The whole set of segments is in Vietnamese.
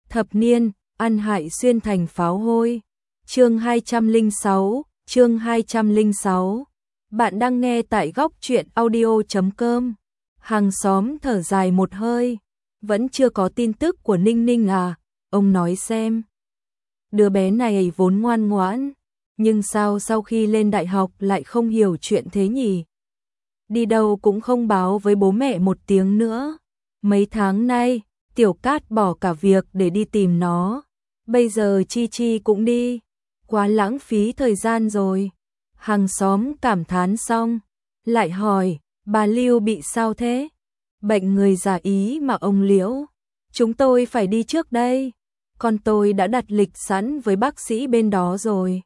Thập niên, ăn hại xuyên thành pháo hôi. Chương 206. Bạn đang nghe tại góc truyện audio.com. Hàng xóm thở dài một hơi. Vẫn chưa có tin tức của Ninh Ninh à? Ông nói xem. Đứa bé này vốn ngoan ngoãn, nhưng sao sau khi lên đại học lại không hiểu chuyện thế nhỉ? Đi đâu cũng không báo với bố mẹ một tiếng nữa. Mấy tháng nay, Tiểu Cát bỏ cả việc để đi tìm nó. Bây giờ Chi Chi cũng đi. Quá lãng phí thời gian rồi. Hàng xóm cảm thán xong, lại hỏi, bà Lưu bị sao thế? Bệnh người già Ý mà ông Liễu. Chúng tôi phải đi trước đây. Con tôi đã đặt lịch sẵn với bác sĩ bên đó rồi.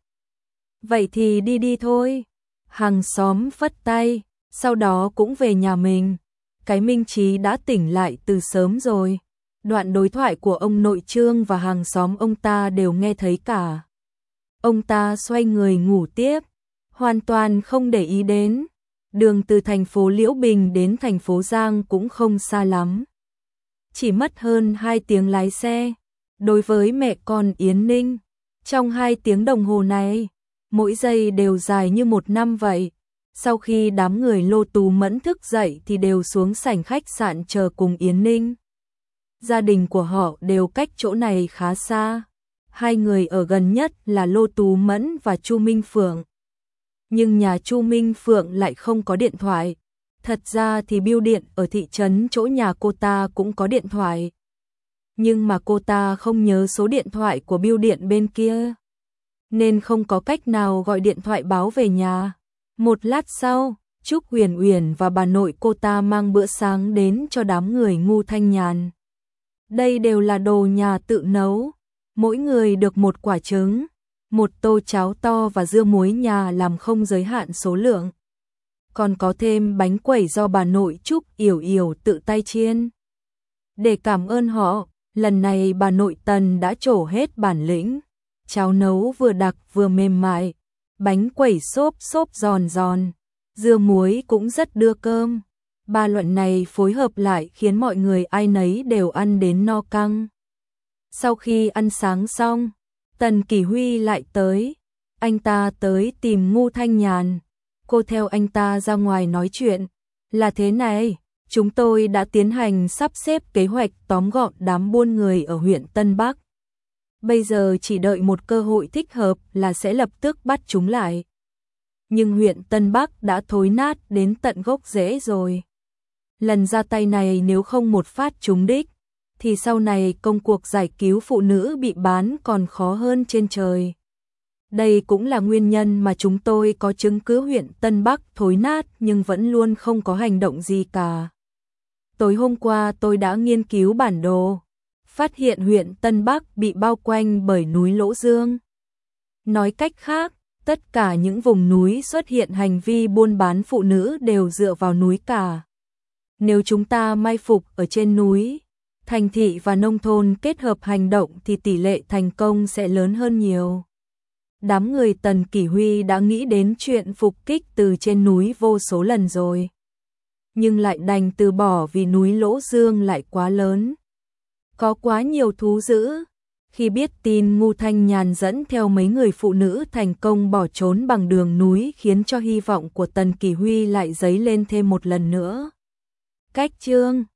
Vậy thì đi thôi. Hàng xóm phất tay, sau đó cũng về nhà mình. Cái Minh Chí đã tỉnh lại từ sớm rồi. Đoạn đối thoại của ông nội Trương và hàng xóm ông ta đều nghe thấy cả. Ông ta xoay người ngủ tiếp, hoàn toàn không để ý đến. Đường từ thành phố Liễu Bình đến thành phố Giang cũng không xa lắm. Chỉ mất hơn 2 tiếng lái xe. Đối với mẹ con Yến Ninh, trong 2 tiếng đồng hồ này, mỗi giây đều dài như 1 năm vậy. Sau khi đám người Lô Tú Mẫn thức dậy thì đều xuống sảnh khách sạn chờ cùng Yến Ninh. Gia đình của họ đều cách chỗ này khá xa. 2 người ở gần nhất là Lô Tú Mẫn và Chu Minh Phượng. Nhưng nhà Chu Minh Phượng lại không có điện thoại. Thật ra thì bưu điện ở thị trấn chỗ nhà cô ta cũng có điện thoại. Nhưng mà cô ta không nhớ số điện thoại của bưu điện bên kia, nên không có cách nào gọi điện thoại báo về nhà. Một lát sau, Trúc Huyền Uyển và bà nội cô ta mang bữa sáng đến cho đám người Ngu Thanh Nhàn. Đây đều là đồ nhà tự nấu, mỗi người được 1 quả trứng, 1 tô cháo to và dưa muối nhà làm không giới hạn số lượng. Còn có thêm bánh quẩy do bà nội Trúc Yểu Yểu tự tay chiên. Để cảm ơn họ, lần này bà nội Tần đã trổ hết bản lĩnh. Cháo nấu vừa đặc vừa mềm mại, bánh quẩy xốp giòn giòn, dưa muối cũng rất đưa cơm. Ba luận này phối hợp lại khiến mọi người ai nấy đều ăn đến no căng. Sau khi ăn sáng xong, Tần Kỷ Huy lại tới. Anh ta tới tìm Ngu Thanh Nhàn. Cô theo anh ta ra ngoài nói chuyện. Là thế này, chúng tôi đã tiến hành sắp xếp kế hoạch tóm gọn đám buôn người ở huyện Tân Bắc. Bây giờ chỉ đợi một cơ hội thích hợp là sẽ lập tức bắt chúng lại. Nhưng huyện Tân Bắc đã thối nát đến tận gốc rễ rồi. Lần ra tay này nếu không một phát trúng đích, thì sau này công cuộc giải cứu phụ nữ bị bán còn khó hơn trên trời. Đây cũng là nguyên nhân mà chúng tôi có chứng cứ huyện Tân Bắc thối nát nhưng vẫn luôn không có hành động gì cả. Tối hôm qua tôi đã nghiên cứu bản đồ, phát hiện huyện Tân Bắc bị bao quanh bởi núi Lỗ Dương. Nói cách khác, tất cả những vùng núi xuất hiện hành vi buôn bán phụ nữ đều dựa vào núi cả. Nếu chúng ta mai phục ở trên núi, thành thị và nông thôn kết hợp hành động thì tỷ lệ thành công sẽ lớn hơn nhiều. Đám người Tần Kỷ Huy đã nghĩ đến chuyện phục kích từ trên núi vô số lần rồi, nhưng lại đành từ bỏ vì núi Lỗ Dương lại quá lớn, có quá nhiều thú dữ. Khi biết tin Ngu Thanh Nhàn dẫn theo mấy người phụ nữ thành công bỏ trốn bằng đường núi khiến cho hy vọng của Tần Kỷ Huy lại dấy lên thêm một lần nữa. Cách chương